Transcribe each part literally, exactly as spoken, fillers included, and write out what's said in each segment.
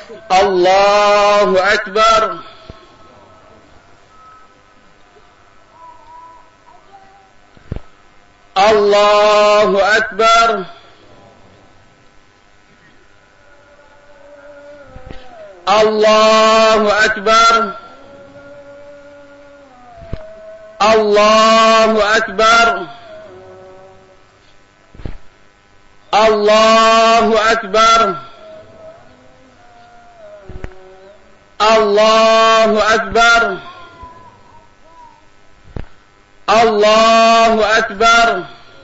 الله أكبر. الله أكبر. الله أكبر. الله أكبر. الله أكبر. الله أكبر. الله أكبر.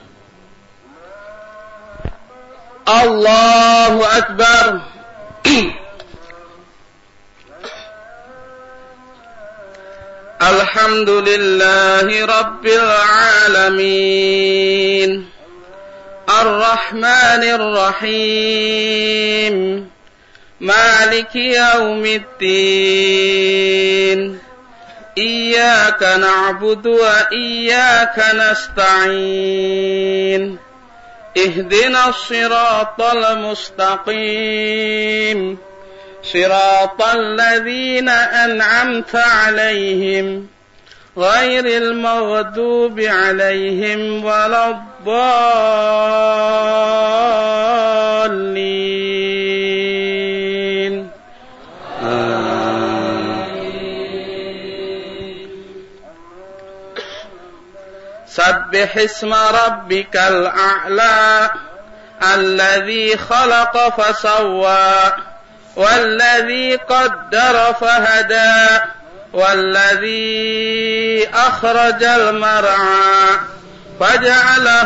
الله أكبر. الحمد لله رب العالمين الرحمن الرحيم مالك يوم الدين إياك نعبد وإياك نستعين اهدنا الصراط المستقيم صراط الذين أنعمت عليهم غير المغضوب عليهم ولا الضالين. سبح اسم ربك الأعلى الذي خلق فسوى والذي قدر فهدى والذي أخرج المرعى فجعله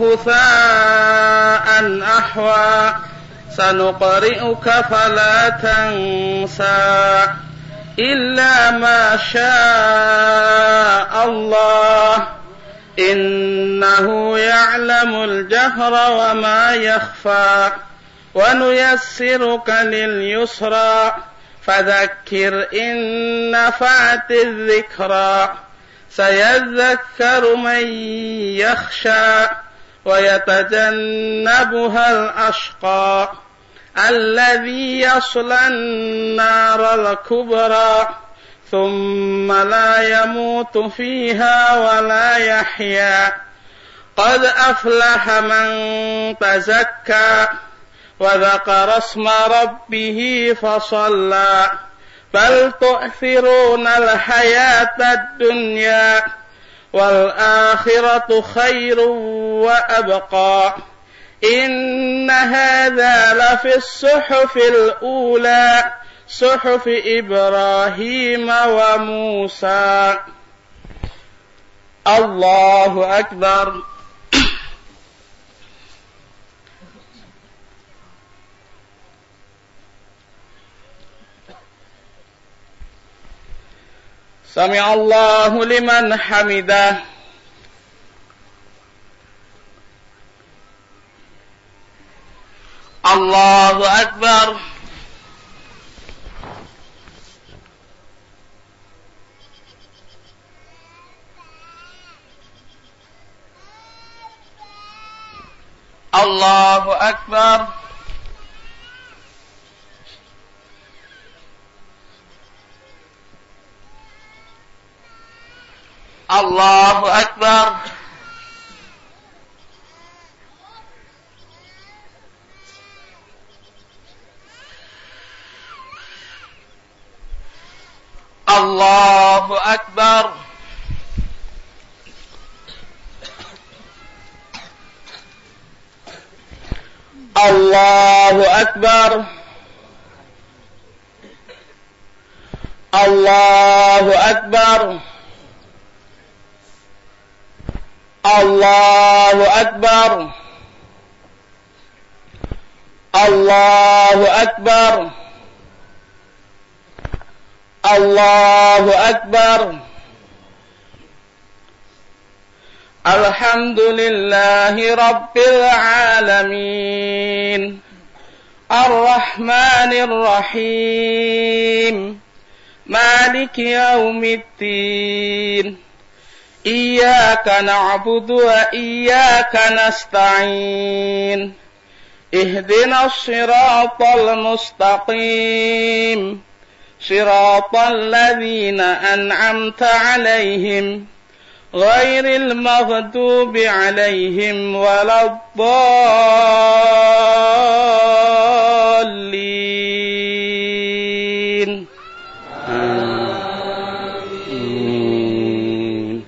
هثاء أحوى سنقرئك فلا تنسى إلا ما شاء الله إنه يعلم الجهر وما يخفى ونيسرك لليسرى فذكر إن نفعت الذكرى سيذكر من يخشى ويتجنبها الأشقى الذي يصلى النار الكبرى ثم لا يموت فيها ولا يحيا قد أفلح من تزكى وذكر اسم ربه فصلى بل تؤثرون الحياة الدنيا والآخرة خير وأبقى إن هذا لفي الصحف الأولى صحف إبراهيم وموسى. الله أكبر. سمع الله لمن حمده. الله أكبر. الله أكبر. الله أكبر. الله أكبر. الله أكبر. الله أكبر. الله أكبر. الله أكبر. الله أكبر. الحمد لله رب العالمين الرحمن الرحيم مالك يوم الدين إياك نعبد وإياك نستعين اهدنا الصراط المستقيم صراط الذين أنعمت عليهم غير المغضوب عليهم ولا الضالين آمين.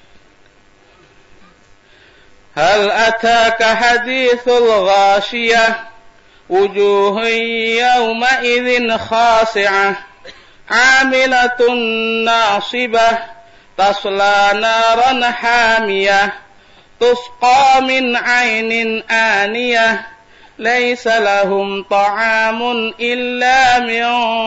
هل أتاك حديث الغاشية وجوه يومئذ خاشعة عاملة ناصبة تصلى نارا حامية تسقى من عين آنية ليس لهم طعام إلا من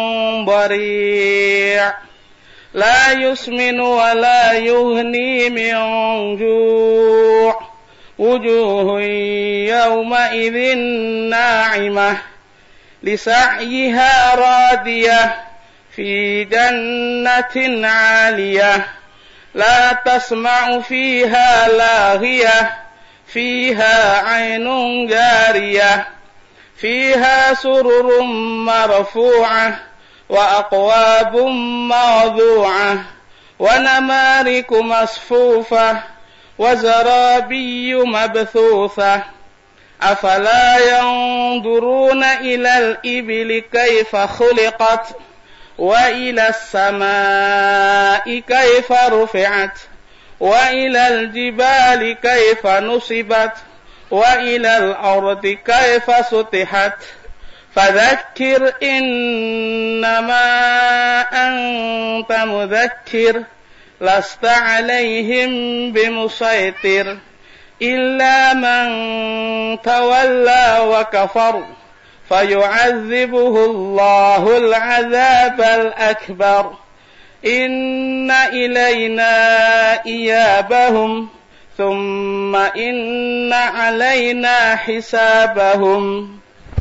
ضريع لا يسمن ولا يغني من جوع وجوه يومئذ ناعمة لسعيها راضية في جنة عالية لا تسمع فيها لاغية فيها عين جارية فيها سرر مرفوعة وأكواب موضوعة ونمارق مصفوفة وزرابي مبثوثة أفلا ينظرون إلى الإبل كيف خلقت وإلى السماء كيف رفعت وإلى الجبال كيف نصبت وإلى الأرض كيف سطحت فذكر إنما أنت مذكر لست عليهم بمسيطر إلا من تولى وكفر فيعذبه الله العذاب الأكبر إن إلينا إيابهم ثم إن علينا حسابهم.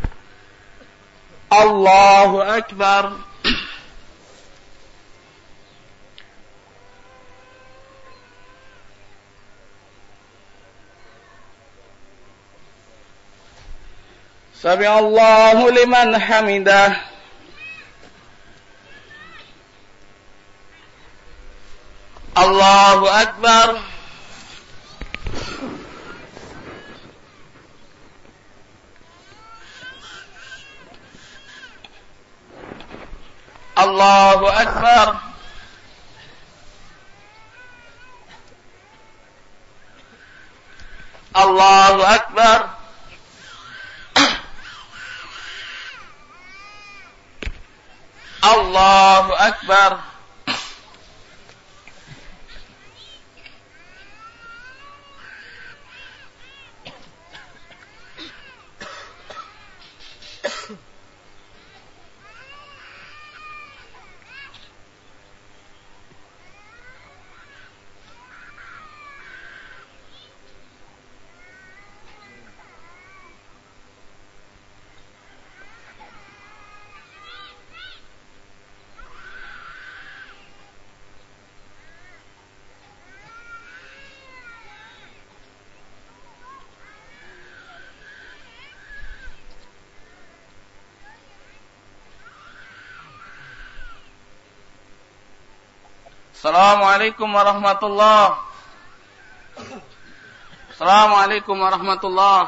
الله أكبر. سمع الله لمن حمده. الله أكبر. الله أكبر. الله أكبر. الله أكبر. Assalamualaikum warahmatullahi. Assalamualaikum warahmatullahi.